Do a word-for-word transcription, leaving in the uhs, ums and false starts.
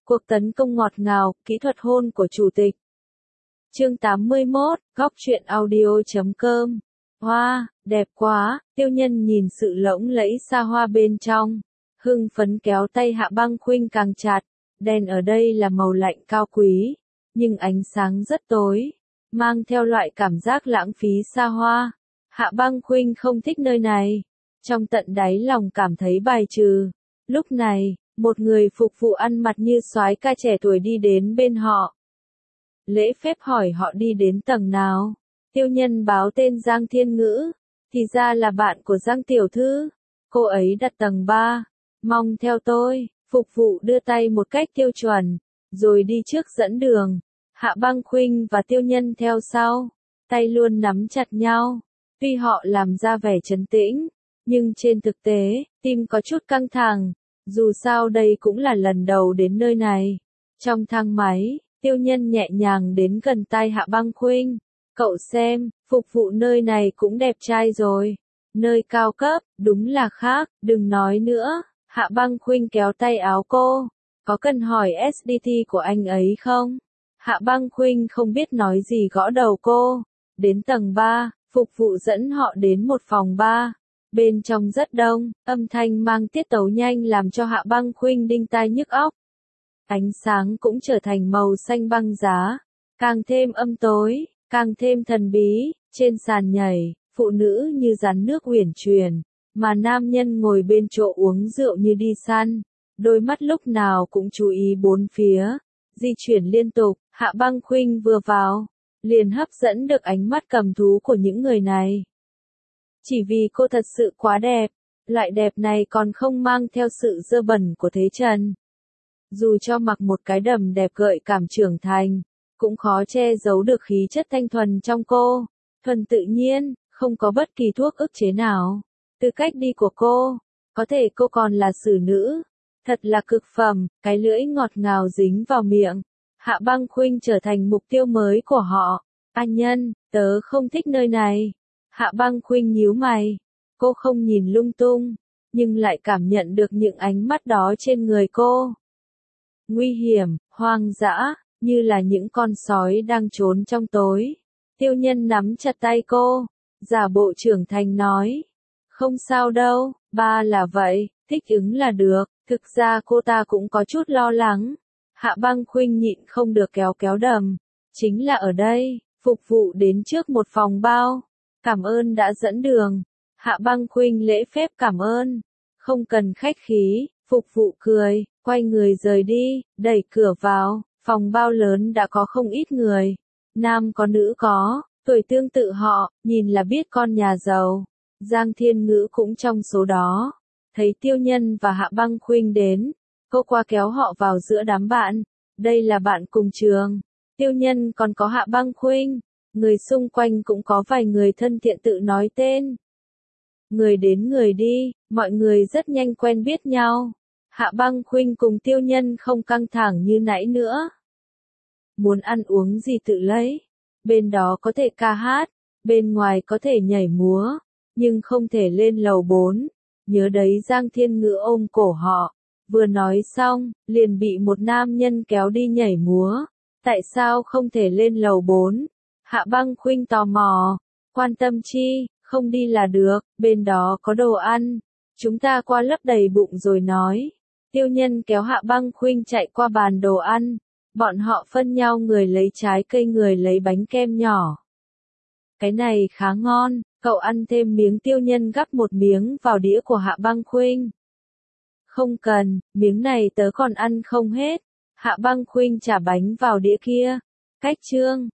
Cuộc tấn công ngọt ngào, kỹ thuật hôn của chủ tịch. Chương tám mươi mốt, góc truyện audio chấm com. Hoa, đẹp quá, Tiêu Nhân nhìn sự lộng lẫy xa hoa bên trong. Hưng phấn kéo tay Hạ Băng Khuynh càng chặt. Đèn ở đây là màu lạnh cao quý, nhưng ánh sáng rất tối, mang theo loại cảm giác lãng phí xa hoa. Hạ Băng Khuynh không thích nơi này, trong tận đáy lòng cảm thấy bài trừ. Lúc này, một người phục vụ ăn mặc như soái ca trẻ tuổi đi đến bên họ. Lễ phép hỏi họ đi đến tầng nào. Tiêu Nhân báo tên Giang Thiên Ngữ, thì ra là bạn của Giang tiểu thư. Cô ấy đặt tầng ba, mong theo tôi. Phục vụ đưa tay một cách tiêu chuẩn, rồi đi trước dẫn đường. Hạ Băng Khuynh và Tiêu Nhân theo sau, tay luôn nắm chặt nhau. Tuy họ làm ra vẻ trấn tĩnh, nhưng trên thực tế, tim có chút căng thẳng. Dù sao đây cũng là lần đầu đến nơi này. Trong thang máy, Tiêu Nhân nhẹ nhàng đến gần tai Hạ Băng Khuynh. Cậu xem, phục vụ nơi này cũng đẹp trai rồi. Nơi cao cấp, đúng là khác, đừng nói nữa. Hạ Băng Khuynh kéo tay áo cô. Có cần hỏi ét đê tê của anh ấy không? Hạ Băng Khuynh không biết nói gì gõ đầu cô. Đến tầng ba, phục vụ dẫn họ đến một phòng bar. Bên trong rất đông, âm thanh mang tiết tấu nhanh làm cho Hạ Băng Khuynh đinh tai nhức óc. Ánh sáng cũng trở thành màu xanh băng giá, càng thêm âm tối, càng thêm thần bí. Trên sàn nhảy, phụ nữ như rắn nước uyển chuyển, mà nam nhân ngồi bên chỗ uống rượu như đi săn, đôi mắt lúc nào cũng chú ý bốn phía, di chuyển liên tục. Hạ Băng Khuynh vừa vào, liền hấp dẫn được ánh mắt cầm thú của những người này. Chỉ vì cô thật sự quá đẹp, loại đẹp này còn không mang theo sự dơ bẩn của thế trần. Dù cho mặc một cái đầm đẹp gợi cảm trưởng thành, cũng khó che giấu được khí chất thanh thuần trong cô, thuần tự nhiên, không có bất kỳ thuốc ức chế nào. Từ cách đi của cô, có thể cô còn là xử nữ, thật là cực phẩm, cái lưỡi ngọt ngào dính vào miệng. Hạ Băng Khuynh trở thành mục tiêu mới của họ. Anh Nhân, tớ không thích nơi này. Hạ Băng Khuynh nhíu mày, cô không nhìn lung tung, nhưng lại cảm nhận được những ánh mắt đó trên người cô. Nguy hiểm, hoang dã, như là những con sói đang trốn trong tối. Tiêu Nhân nắm chặt tay cô, giả bộ trưởng thành nói. Không sao đâu, ba là vậy, thích ứng là được. Thực ra cô ta cũng có chút lo lắng. Hạ Băng Khuynh nhịn không được kéo kéo đầm. Chính là ở đây, phục vụ đến trước một phòng bao. Cảm ơn đã dẫn đường. Hạ Băng Khuynh lễ phép cảm ơn. Không cần khách khí, phục vụ cười, quay người rời đi, đẩy cửa vào. Phòng bao lớn đã có không ít người. Nam có nữ có, tuổi tương tự họ, nhìn là biết con nhà giàu. Giang Thiên Ngữ cũng trong số đó. Thấy Tiêu Nhân và Hạ Băng Khuynh đến, cô qua kéo họ vào giữa đám bạn. Đây là bạn cùng trường. Tiêu Nhân còn có Hạ Băng Khuynh. Người xung quanh cũng có vài người thân thiện tự nói tên. Người đến người đi, mọi người rất nhanh quen biết nhau. Hạ Băng Khuynh cùng Tiêu Nhân không căng thẳng như nãy nữa. Muốn ăn uống gì tự lấy. Bên đó có thể ca hát, bên ngoài có thể nhảy múa, nhưng không thể lên lầu bốn. Nhớ đấy, Giang Thiên Ngữ ôm cổ họ. Vừa nói xong, liền bị một nam nhân kéo đi nhảy múa. Tại sao không thể lên lầu bốn? Hạ Băng Khuynh tò mò. Quan tâm chi, không đi là được, bên đó có đồ ăn. Chúng ta qua lấp đầy bụng rồi nói. Tiêu Nhân kéo Hạ Băng Khuynh chạy qua bàn đồ ăn. Bọn họ phân nhau, người lấy trái cây, người lấy bánh kem nhỏ. Cái này khá ngon, cậu ăn thêm miếng. Tiêu Nhân gắp một miếng vào đĩa của Hạ Băng Khuynh. Không cần, miếng này tớ còn ăn không hết. Hạ Băng Khuynh trả bánh vào đĩa kia. Cách chương